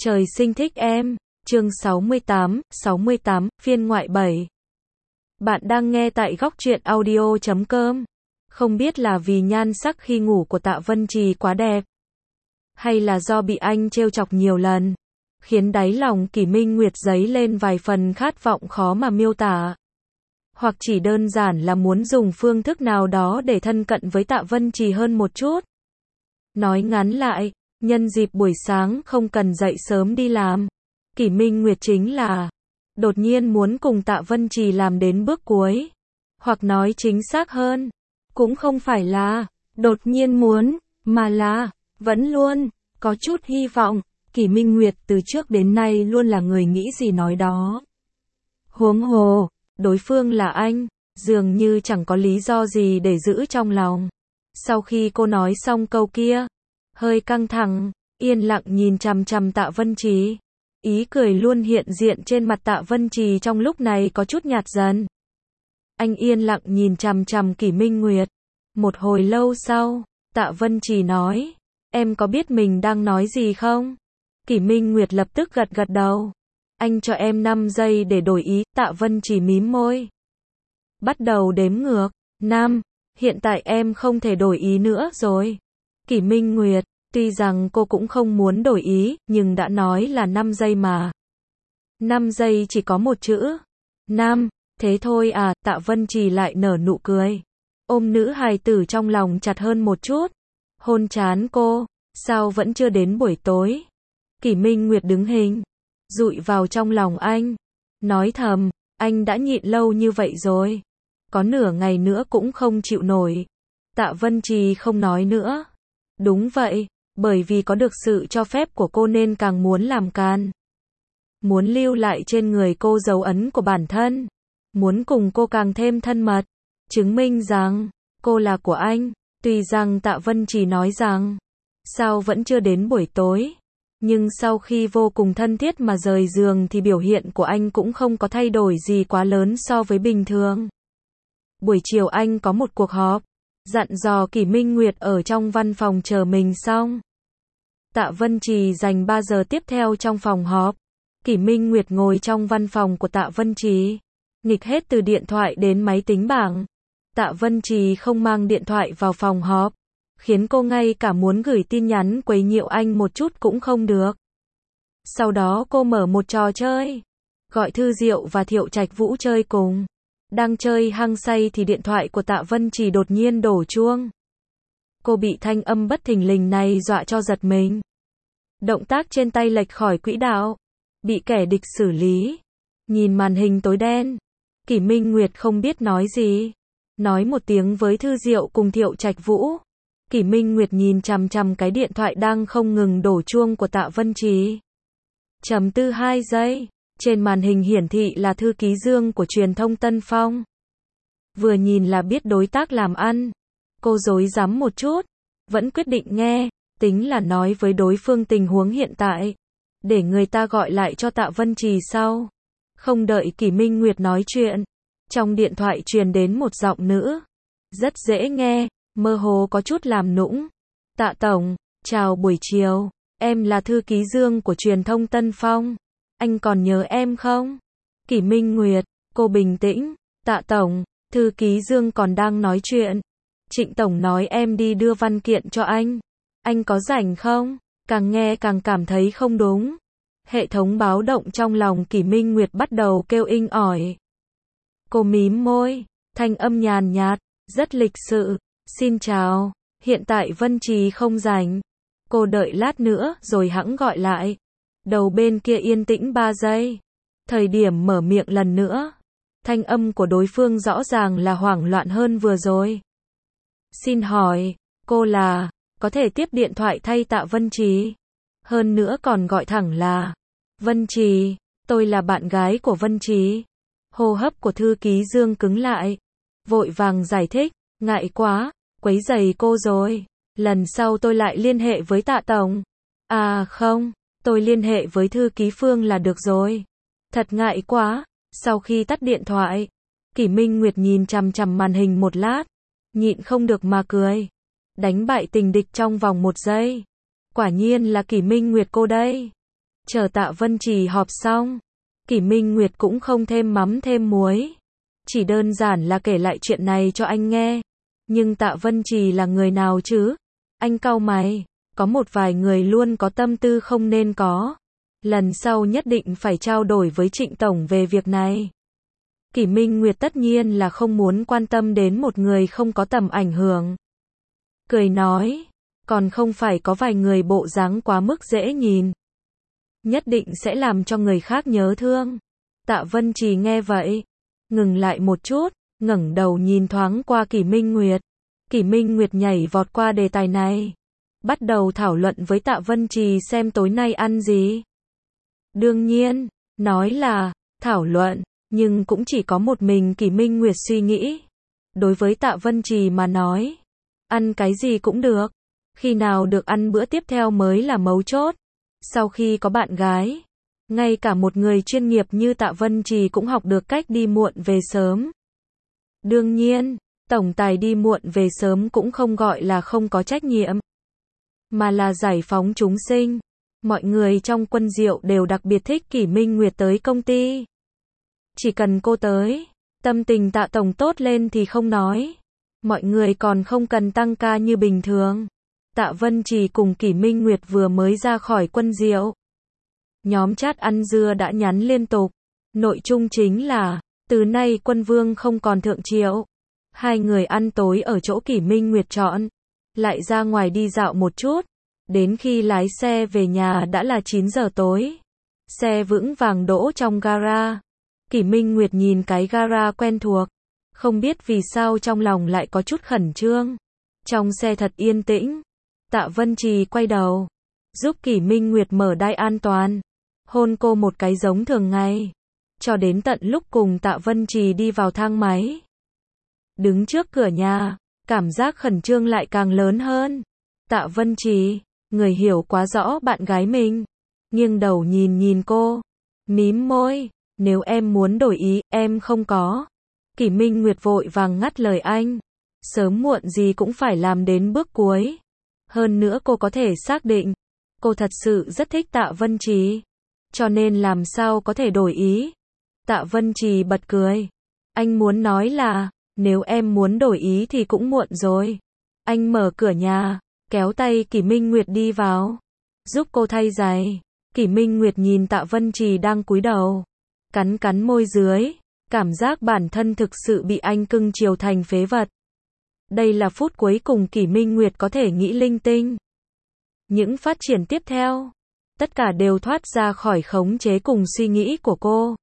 Trời sinh thích em, chương 68, phiên ngoại 7. Bạn đang nghe tại góc truyện audio.com. Không biết là vì nhan sắc khi ngủ của Tạ Vân Trì quá đẹp, hay là do bị anh trêu chọc nhiều lần, khiến đáy lòng Kỷ Minh Nguyệt dấy lên vài phần khát vọng khó mà miêu tả. Hoặc chỉ đơn giản là muốn dùng phương thức nào đó để thân cận với Tạ Vân Trì hơn một chút. Nói ngắn lại, nhân dịp buổi sáng không cần dậy sớm đi làm, Kỷ Minh Nguyệt chính là đột nhiên muốn cùng Tạ Vân Trì làm đến bước cuối. Hoặc nói chính xác hơn, cũng không phải là đột nhiên muốn, mà là vẫn luôn có chút hy vọng. Kỷ Minh Nguyệt từ trước đến nay luôn là người nghĩ gì nói đó. Huống hồ, đối phương là anh, dường như chẳng có lý do gì để giữ trong lòng. Sau khi cô nói xong câu kia, hơi căng thẳng, yên lặng nhìn chằm chằm Tạ Vân Trì. Ý cười luôn hiện diện trên mặt Tạ Vân Trì trong lúc này có chút nhạt dần. Anh yên lặng nhìn chằm chằm Kỷ Minh Nguyệt. Một hồi lâu sau, Tạ Vân Trì nói, em có biết mình đang nói gì không? Kỷ Minh Nguyệt lập tức gật gật đầu. Anh cho em 5 giây để đổi ý. Tạ Vân Trì mím môi. Bắt đầu đếm ngược. 5. Hiện tại em không thể đổi ý nữa rồi. Kỷ Minh Nguyệt, tuy rằng cô cũng không muốn đổi ý, nhưng đã nói là 5 giây mà. 5 giây chỉ có một chữ. 5, thế thôi à. Tạ Vân Trì lại nở nụ cười. Ôm nữ hài tử trong lòng chặt hơn một chút. Hôn trán cô. Sao vẫn chưa đến buổi tối? Kỷ Minh Nguyệt đứng hình, dụi vào trong lòng anh. Nói thầm, anh đã nhịn lâu như vậy rồi. Có nửa ngày nữa cũng không chịu nổi. Tạ Vân Trì không nói nữa. Đúng vậy, bởi vì có được sự cho phép của cô nên càng muốn làm càn. Muốn lưu lại trên người cô dấu ấn của bản thân. Muốn cùng cô càng thêm thân mật. Chứng minh rằng, cô là của anh. Tuy rằng Tạ Vân Trì nói rằng, sao vẫn chưa đến buổi tối. Nhưng sau khi vô cùng thân thiết mà rời giường thì biểu hiện của anh cũng không có thay đổi gì quá lớn so với bình thường. Buổi chiều anh có một cuộc họp, dặn dò Kỷ Minh Nguyệt ở trong văn phòng chờ mình xong. Tạ Vân Trì dành 3 giờ tiếp theo trong phòng họp. Kỷ Minh Nguyệt ngồi trong văn phòng của Tạ Vân Trì, nghịch hết từ điện thoại đến máy tính bảng. Tạ Vân Trì không mang điện thoại vào phòng họp, khiến cô ngay cả muốn gửi tin nhắn quấy nhiễu anh một chút cũng không được. Sau đó cô mở một trò chơi, gọi Thư Diệu và Thiệu Trạch Vũ chơi cùng. Đang chơi hăng say thì điện thoại của Tạ Vân Trì đột nhiên đổ chuông. Cô bị thanh âm bất thình lình này dọa cho giật mình. Động tác trên tay lệch khỏi quỹ đạo, bị kẻ địch xử lý. Nhìn màn hình tối đen, Kỷ Minh Nguyệt không biết nói gì. Nói một tiếng với Thư Diệu cùng Thiệu Trạch Vũ. Kỷ Minh Nguyệt nhìn chằm chằm cái điện thoại đang không ngừng đổ chuông của Tạ Vân Trì. Trầm tư 2 giây, trên màn hình hiển thị là thư ký Dương của truyền thông Tân Phong. Vừa nhìn là biết đối tác làm ăn. Cô rối rắm một chút, vẫn quyết định nghe, tính là nói với đối phương tình huống hiện tại, để người ta gọi lại cho Tạ Vân Trì sau. Không đợi Kỷ Minh Nguyệt nói chuyện, trong điện thoại truyền đến một giọng nữ, rất dễ nghe, mơ hồ có chút làm nũng. Tạ Tổng, chào buổi chiều, em là thư ký Dương của truyền thông Tân Phong. Anh còn nhớ em không? Kỷ Minh Nguyệt, cô bình tĩnh. Tạ Tổng, thư ký Dương còn đang nói chuyện. Trịnh Tổng nói em đi đưa văn kiện cho anh. Anh có rảnh không? Càng nghe càng cảm thấy không đúng. Hệ thống báo động trong lòng Kỷ Minh Nguyệt bắt đầu kêu inh ỏi. Cô mím môi, thanh âm nhàn nhạt, rất lịch sự. Xin chào, hiện tại Vân Trì không rảnh. Cô đợi lát nữa rồi hẵng gọi lại. Đầu bên kia yên tĩnh 3 giây. Thời điểm mở miệng lần nữa, thanh âm của đối phương rõ ràng là hoảng loạn hơn vừa rồi. Xin hỏi, cô là, có thể tiếp điện thoại thay Tạ Vân Trì? Hơn nữa còn gọi thẳng là Vân Trì, tôi là bạn gái của Vân Trì. Hô hấp của thư ký Dương cứng lại, vội vàng giải thích, ngại quá, quấy rầy cô rồi. Lần sau tôi lại liên hệ với Tạ Tổng. À không, tôi liên hệ với thư ký Phương là được rồi. Thật ngại quá. Sau khi tắt điện thoại, Kỷ Minh Nguyệt nhìn chằm chằm màn hình một lát, nhịn không được mà cười. Đánh bại tình địch trong vòng 1 giây. Quả nhiên là Kỷ Minh Nguyệt cô đây. Chờ Tạ Vân Trì họp xong, Kỷ Minh Nguyệt cũng không thêm mắm thêm muối. Chỉ đơn giản là kể lại chuyện này cho anh nghe. Nhưng Tạ Vân Trì là người nào chứ? Anh cau mày, có một vài người luôn có tâm tư không nên có. Lần sau nhất định phải trao đổi với Trịnh Tổng về việc này. Kỷ Minh Nguyệt tất nhiên là không muốn quan tâm đến một người không có tầm ảnh hưởng. Cười nói, còn không phải có vài người bộ dáng quá mức dễ nhìn. Nhất định sẽ làm cho người khác nhớ thương. Tạ Vân Trì nghe vậy, ngừng lại một chút, ngẩng đầu nhìn thoáng qua Kỷ Minh Nguyệt. Kỷ Minh Nguyệt nhảy vọt qua đề tài này, bắt đầu thảo luận với Tạ Vân Trì xem tối nay ăn gì. Đương nhiên, nói là thảo luận, nhưng cũng chỉ có một mình Kỷ Minh Nguyệt suy nghĩ. Đối với Tạ Vân Trì mà nói, ăn cái gì cũng được, khi nào được ăn bữa tiếp theo mới là mấu chốt. Sau khi có bạn gái, ngay cả một người chuyên nghiệp như Tạ Vân Trì cũng học được cách đi muộn về sớm. Đương nhiên, tổng tài đi muộn về sớm cũng không gọi là không có trách nhiệm, mà là giải phóng chúng sinh. Mọi người trong Quân Diệu đều đặc biệt thích Kỷ Minh Nguyệt tới công ty. Chỉ cần cô tới, tâm tình Tạ Tổng tốt lên thì không nói. Mọi người còn không cần tăng ca như bình thường. Tạ Vân Trì cùng Kỷ Minh Nguyệt vừa mới ra khỏi Quân Diệu. Nhóm chat ăn dưa đã nhắn liên tục. Nội dung chính là, từ nay Quân Vương không còn thượng triệu. Hai người ăn tối ở chỗ Kỷ Minh Nguyệt chọn. Lại ra ngoài đi dạo một chút. Đến khi lái xe về nhà đã là 9 giờ tối. Xe vững vàng đỗ trong gara. Kỷ Minh Nguyệt nhìn cái gara quen thuộc. Không biết vì sao trong lòng lại có chút khẩn trương. Trong xe thật yên tĩnh. Tạ Vân Trì quay đầu, giúp Kỷ Minh Nguyệt mở đai an toàn, hôn cô một cái giống thường ngày, cho đến tận lúc cùng Tạ Vân Trì đi vào thang máy. Đứng trước cửa nhà, cảm giác khẩn trương lại càng lớn hơn. Tạ Vân Trì, người hiểu quá rõ bạn gái mình, nghiêng đầu nhìn cô, mím môi, nếu em muốn đổi ý, em không có. Kỷ Minh Nguyệt vội vàng ngắt lời anh, sớm muộn gì cũng phải làm đến bước cuối. Hơn nữa cô có thể xác định, cô thật sự rất thích Tạ Vân Trì, cho nên làm sao có thể đổi ý. Tạ Vân Trì bật cười. Anh muốn nói là, nếu em muốn đổi ý thì cũng muộn rồi. Anh mở cửa nhà, kéo tay Kỷ Minh Nguyệt đi vào, giúp cô thay giày. Kỷ Minh Nguyệt nhìn Tạ Vân Trì đang cúi đầu, cắn môi dưới, cảm giác bản thân thực sự bị anh cưng chiều thành phế vật. Đây là phút cuối cùng Kỷ Minh Nguyệt có thể nghĩ linh tinh. Những phát triển tiếp theo, tất cả đều thoát ra khỏi khống chế cùng suy nghĩ của cô.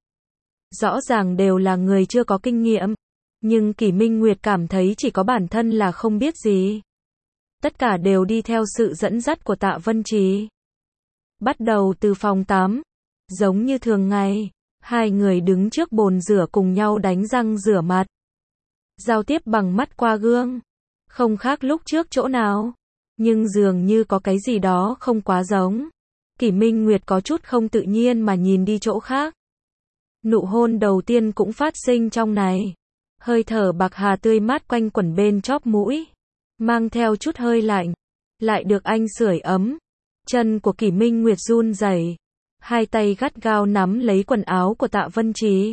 Rõ ràng đều là người chưa có kinh nghiệm, nhưng Kỷ Minh Nguyệt cảm thấy chỉ có bản thân là không biết gì. Tất cả đều đi theo sự dẫn dắt của Tạ Vân Trì. Bắt đầu từ phòng tắm, giống như thường ngày, hai người đứng trước bồn rửa cùng nhau đánh răng rửa mặt. Giao tiếp bằng mắt qua gương, không khác lúc trước chỗ nào, nhưng dường như có cái gì đó không quá giống. Kỷ Minh Nguyệt có chút không tự nhiên mà nhìn đi chỗ khác. Nụ hôn đầu tiên cũng phát sinh trong này. Hơi thở bạc hà tươi mát quanh quẩn bên chóp mũi, mang theo chút hơi lạnh, lại được anh sưởi ấm. Chân của Kỷ Minh Nguyệt run rẩy, hai tay gắt gao nắm lấy quần áo của Tạ Vân Trì.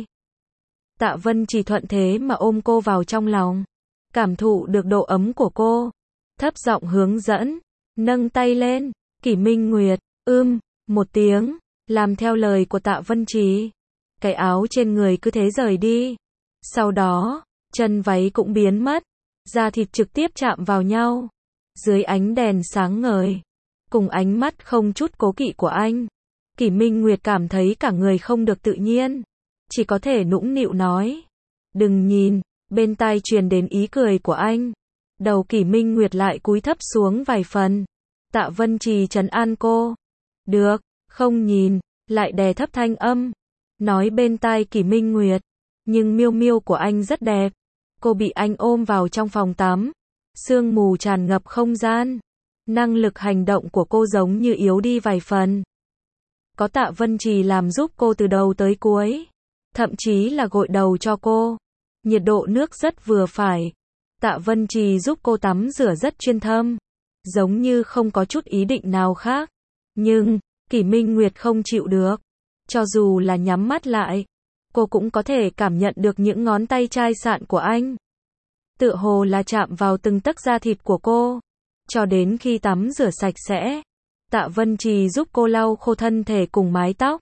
Tạ Vân Trì thuận thế mà ôm cô vào trong lòng, cảm thụ được độ ấm của cô, thấp giọng hướng dẫn, nâng tay lên. Kỷ Minh Nguyệt, một tiếng, làm theo lời của Tạ Vân Trì. Cái áo trên người cứ thế rời đi. Sau đó, chân váy cũng biến mất, da thịt trực tiếp chạm vào nhau. Dưới ánh đèn sáng ngời, cùng ánh mắt không chút cố kỵ của anh, Kỷ Minh Nguyệt cảm thấy cả người không được tự nhiên, chỉ có thể nũng nịu nói, đừng nhìn. Bên tai truyền đến ý cười của anh. Đầu Kỷ Minh Nguyệt lại cúi thấp xuống vài phần. Tạ Vân Trì trấn an cô. Được, không nhìn, lại đè thấp thanh âm, nói bên tai Kỷ Minh Nguyệt. Nhưng miêu miêu của anh rất đẹp. Cô bị anh ôm vào trong phòng tắm. Sương mù tràn ngập không gian. Năng lực hành động của cô giống như yếu đi vài phần. Có Tạ Vân Trì làm giúp cô từ đầu tới cuối. Thậm chí là gội đầu cho cô. Nhiệt độ nước rất vừa phải. Tạ Vân Trì giúp cô tắm rửa rất chuyên thâm, giống như không có chút ý định nào khác. Nhưng, Kỷ Minh Nguyệt không chịu được. Cho dù là nhắm mắt lại, cô cũng có thể cảm nhận được những ngón tay chai sạn của anh. Tựa hồ là chạm vào từng tấc da thịt của cô. Cho đến khi tắm rửa sạch sẽ, Tạ Vân Trì giúp cô lau khô thân thể cùng mái tóc.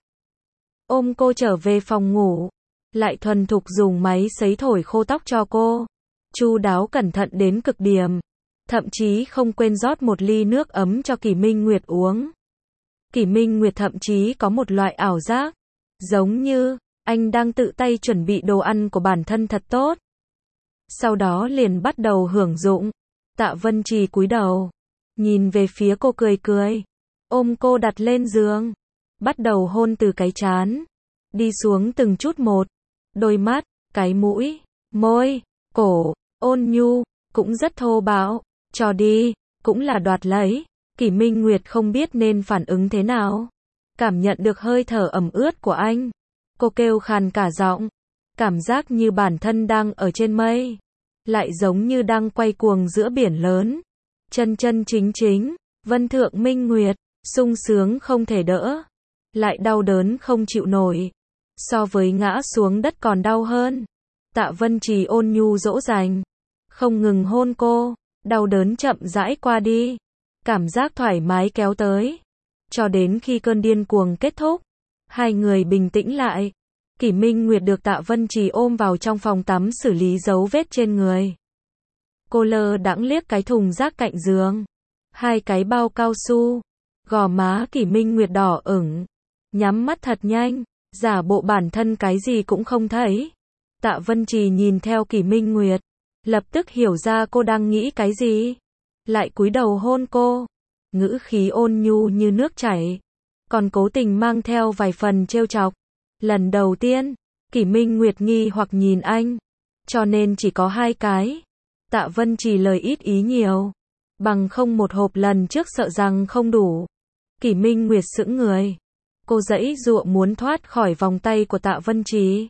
Ôm cô trở về phòng ngủ, lại thuần thục dùng máy sấy thổi khô tóc cho cô. Chu đáo cẩn thận đến cực điểm. Thậm chí không quên rót một ly nước ấm cho Kỷ Minh Nguyệt uống. Kỷ Minh Nguyệt thậm chí có một loại ảo giác, giống như anh đang tự tay chuẩn bị đồ ăn của bản thân thật tốt. Sau đó liền bắt đầu hưởng dụng. Tạ Vân Trì cúi đầu, nhìn về phía cô cười cười, ôm cô đặt lên giường, bắt đầu hôn từ cái trán, đi xuống từng chút một, đôi mắt, cái mũi, môi, cổ, ôn nhu, cũng rất thô bạo, cho đi, cũng là đoạt lấy. Kỷ Minh Nguyệt không biết nên phản ứng thế nào. Cảm nhận được hơi thở ẩm ướt của anh, cô kêu khàn cả giọng, cảm giác như bản thân đang ở trên mây, lại giống như đang quay cuồng giữa biển lớn. Chân chân chính chính, Vân Thượng Minh Nguyệt, sung sướng không thể đỡ, lại đau đớn không chịu nổi. So với ngã xuống đất còn đau hơn. Tạ Vân Trì ôn nhu dỗ dành, không ngừng hôn cô, đau đớn chậm rãi qua đi. Cảm giác thoải mái kéo tới. Cho đến khi cơn điên cuồng kết thúc, hai người bình tĩnh lại. Kỷ Minh Nguyệt được Tạ Vân Trì ôm vào trong phòng tắm xử lý dấu vết trên người. Cô lơ đãng liếc cái thùng rác cạnh giường. Hai cái bao cao su. Gò má Kỷ Minh Nguyệt đỏ ửng. Nhắm mắt thật nhanh, giả bộ bản thân cái gì cũng không thấy. Tạ Vân Trì nhìn theo Kỷ Minh Nguyệt, lập tức hiểu ra cô đang nghĩ cái gì. Lại cúi đầu hôn cô, ngữ khí ôn nhu như nước chảy, còn cố tình mang theo vài phần trêu chọc. Lần đầu tiên, Kỷ Minh Nguyệt nghi hoặc nhìn anh, cho nên chỉ có hai cái. Tạ Vân Trì lời ít ý nhiều, bằng không một hộp lần trước sợ rằng không đủ. Kỷ Minh Nguyệt sững người, cô giãy giụa muốn thoát khỏi vòng tay của Tạ Vân Trì.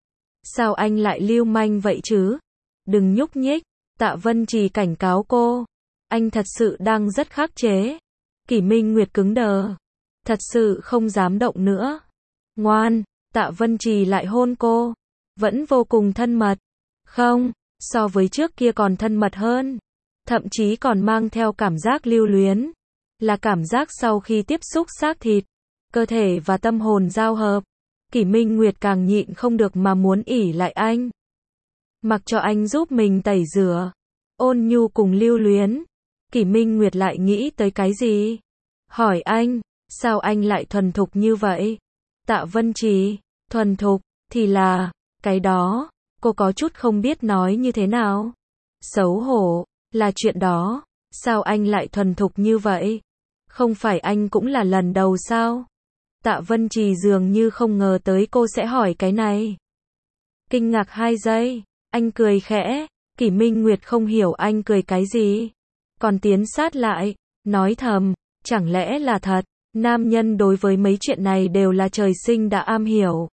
Sao anh lại lưu manh vậy chứ? Đừng nhúc nhích, Tạ Vân Trì cảnh cáo cô. Anh thật sự đang rất khắc chế. Kỷ Minh Nguyệt cứng đờ, thật sự không dám động nữa. Ngoan, Tạ Vân Trì lại hôn cô, vẫn vô cùng thân mật. Không, so với trước kia còn thân mật hơn, thậm chí còn mang theo cảm giác lưu luyến, là cảm giác sau khi tiếp xúc xác thịt, cơ thể và tâm hồn giao hợp. Kỷ Minh Nguyệt càng nhịn không được mà muốn ỉ lại anh, mặc cho anh giúp mình tẩy rửa, ôn nhu cùng lưu luyến. Kỷ Minh Nguyệt lại nghĩ tới cái gì? Hỏi anh, sao anh lại thuần thục như vậy? Tạ Vân Trì, thuần thục, thì là, cái đó, cô có chút không biết nói như thế nào. Xấu hổ, là chuyện đó, sao anh lại thuần thục như vậy? Không phải anh cũng là lần đầu sao? Tạ Vân Trì dường như không ngờ tới cô sẽ hỏi cái này. Kinh ngạc 2 giây, anh cười khẽ, Kỷ Minh Nguyệt không hiểu anh cười cái gì. Còn tiến sát lại, nói thầm, chẳng lẽ là thật, nam nhân đối với mấy chuyện này đều là trời sinh đã am hiểu.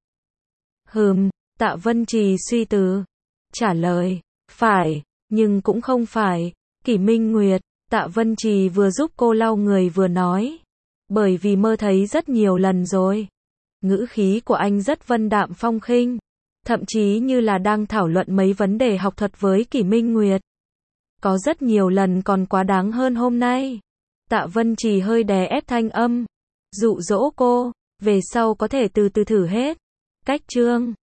Tạ Vân Trì suy tư, trả lời, phải, nhưng cũng không phải. Kỷ Minh Nguyệt, Tạ Vân Trì vừa giúp cô lau người vừa nói, bởi vì mơ thấy rất nhiều lần rồi. Ngữ khí của anh rất vân đạm phong khinh, thậm chí như là đang thảo luận mấy vấn đề học thuật với Kỷ Minh Nguyệt. Có rất nhiều lần còn quá đáng hơn hôm nay. Tạ Vân Trì hơi đè ép thanh âm, dụ dỗ cô, về sau có thể từ từ thử hết. Cách chương